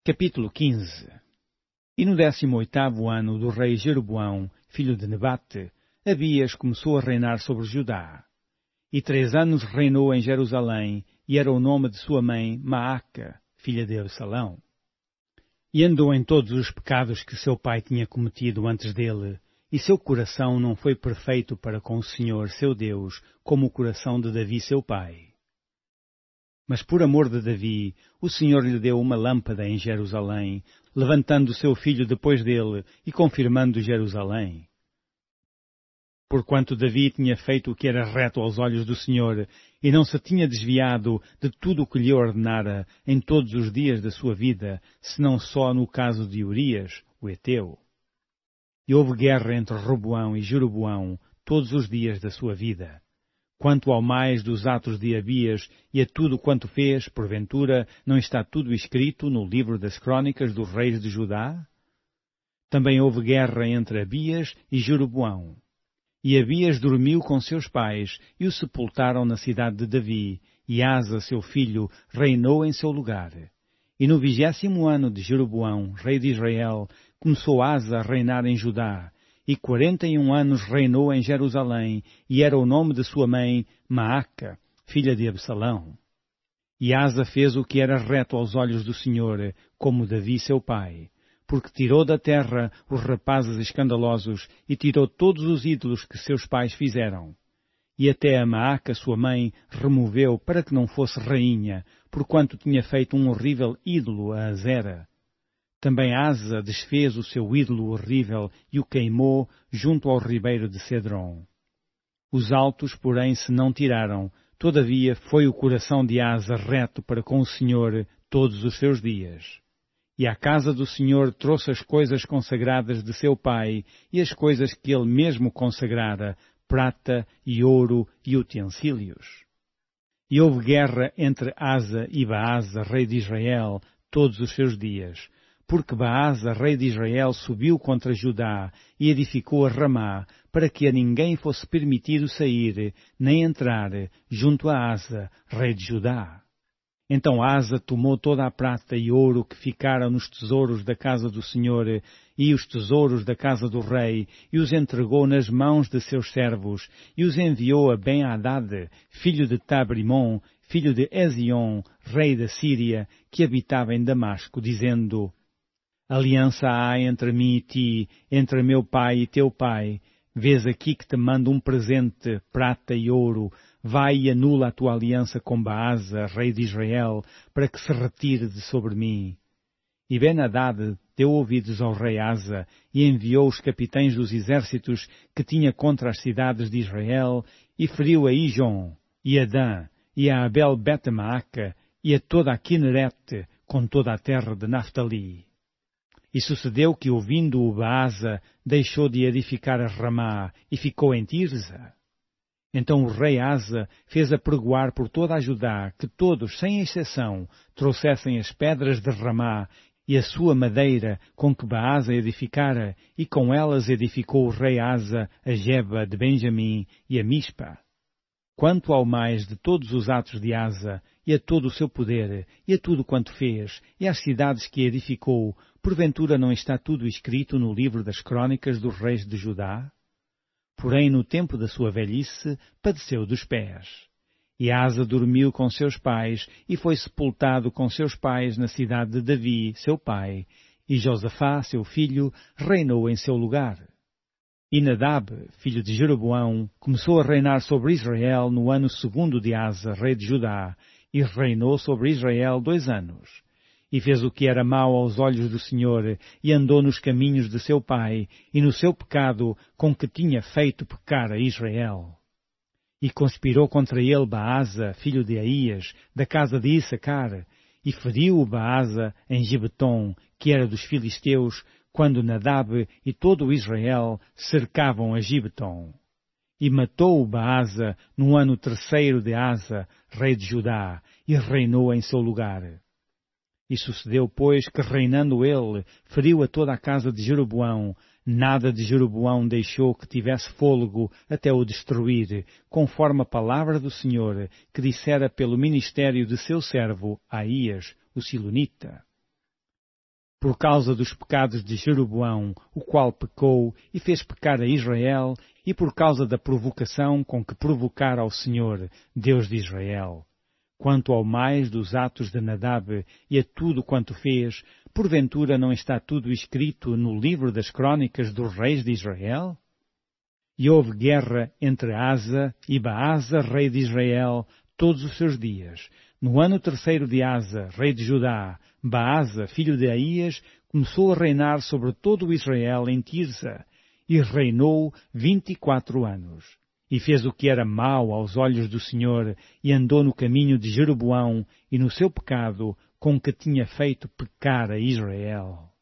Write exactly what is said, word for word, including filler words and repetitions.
Capítulo quinze. E no décimo oitavo ano do rei Jeroboão, filho de Nebate, Abias começou a reinar sobre Judá. E três anos reinou em Jerusalém, e era o nome de sua mãe Maaca, filha de Absalão. E andou em todos os pecados que seu pai tinha cometido antes dele, e seu coração não foi perfeito para com o Senhor, seu Deus, como o coração de Davi, seu pai. Mas por amor de Davi, o Senhor lhe deu uma lâmpada em Jerusalém, levantando seu filho depois dele e confirmando Jerusalém. Porquanto Davi tinha feito o que era reto aos olhos do Senhor, e não se tinha desviado de tudo o que lhe ordenara em todos os dias da sua vida, senão só no caso de Urias, o Heteu. E houve guerra entre Roboão e Jeroboão todos os dias da sua vida. Quanto ao mais dos atos de Abias e a tudo quanto fez, porventura, não está tudo escrito no livro das crônicas dos reis de Judá? Também houve guerra entre Abias e Jeroboão. E Abias dormiu com seus pais, e o sepultaram na cidade de Davi, e Asa, seu filho, reinou em seu lugar. E no vigésimo ano de Jeroboão, rei de Israel, começou Asa a reinar em Judá, e quarenta e um anos reinou em Jerusalém, e era o nome de sua mãe Maaca, filha de Absalão. E Asa fez o que era reto aos olhos do Senhor, como Davi seu pai, porque tirou da terra os rapazes escandalosos e tirou todos os ídolos que seus pais fizeram. E até a Maaca, sua mãe, removeu para que não fosse rainha, porquanto tinha feito um horrível ídolo a Azera. Também Asa desfez o seu ídolo horrível e o queimou junto ao ribeiro de Cedron. Os altos, porém, se não tiraram, todavia foi o coração de Asa reto para com o Senhor todos os seus dias. E à casa do Senhor trouxe as coisas consagradas de seu pai e as coisas que ele mesmo consagrara, prata e ouro e utensílios. E houve guerra entre Asa e Baasa, rei de Israel, todos os seus dias, porque Baasa, rei de Israel, subiu contra Judá e edificou a Ramá, para que a ninguém fosse permitido sair, nem entrar, junto a Asa, rei de Judá. Então Asa tomou toda a prata e ouro que ficaram nos tesouros da casa do Senhor e os tesouros da casa do rei, e os entregou nas mãos de seus servos, e os enviou a Ben-Hadad, filho de Tabrimon, filho de Ezion, rei da Síria, que habitava em Damasco, dizendo: Aliança há entre mim e ti, entre meu pai e teu pai. Vês aqui que te mando um presente, prata e ouro. Vai e anula a tua aliança com Baasa, rei de Israel, para que se retire de sobre mim. E Ben-Hadad deu ouvidos ao rei Asa, e enviou os capitães dos exércitos que tinha contra as cidades de Israel, e feriu a Ijon, e a Dan, e a Abel-Bet-Maaca, e a toda a Quinerete, com toda a terra de Naftali. E sucedeu que, ouvindo-o Baasa, deixou de edificar a Ramá, e ficou em Tirza. Então o rei Asa fez apregoar por toda a Judá que todos, sem exceção, trouxessem as pedras de Ramá e a sua madeira com que Baasa edificara, e com elas edificou o rei Asa a Geba de Benjamim e a Mispa. Quanto ao mais de todos os atos de Asa, e a todo o seu poder, e a tudo quanto fez, e às cidades que edificou, porventura não está tudo escrito no livro das crônicas dos reis de Judá? Porém, no tempo da sua velhice, padeceu dos pés. E Asa dormiu com seus pais, e foi sepultado com seus pais na cidade de Davi, seu pai, e Josafá, seu filho, reinou em seu lugar. E Nadab, filho de Jeroboão, começou a reinar sobre Israel no ano segundo de Asa, rei de Judá, e reinou sobre Israel dois anos. E fez o que era mau aos olhos do Senhor, e andou nos caminhos de seu pai, e no seu pecado com que tinha feito pecar a Israel. E conspirou contra ele Baasa, filho de Aías, da casa de Issacar, e feriu-o Baasa em Gibeton, que era dos filisteus, quando Nadab e todo o Israel cercavam a Gibeton. E matou-o Baasa no ano terceiro de Asa, rei de Judá, e reinou em seu lugar. E sucedeu, pois, que reinando ele, feriu a toda a casa de Jeroboão. Nada de Jeroboão deixou que tivesse fôlego até o destruir, conforme a palavra do Senhor, que dissera pelo ministério de seu servo Aías, o Silonita. por causa dos pecados de Jeroboão, o qual pecou e fez pecar a Israel, e por causa da provocação com que provocara ao Senhor, Deus de Israel. Quanto ao mais dos atos de Nadab e a tudo quanto fez, porventura não está tudo escrito no livro das crônicas dos reis de Israel? E houve guerra entre Asa e Baasa, rei de Israel, todos os seus dias. No ano terceiro de Asa, rei de Judá, Baasa, filho de Aías, começou a reinar sobre todo o Israel em Tirsa, e reinou vinte e quatro anos. E fez o que era mau aos olhos do Senhor, e andou no caminho de Jeroboão e no seu pecado, com que tinha feito pecar a Israel.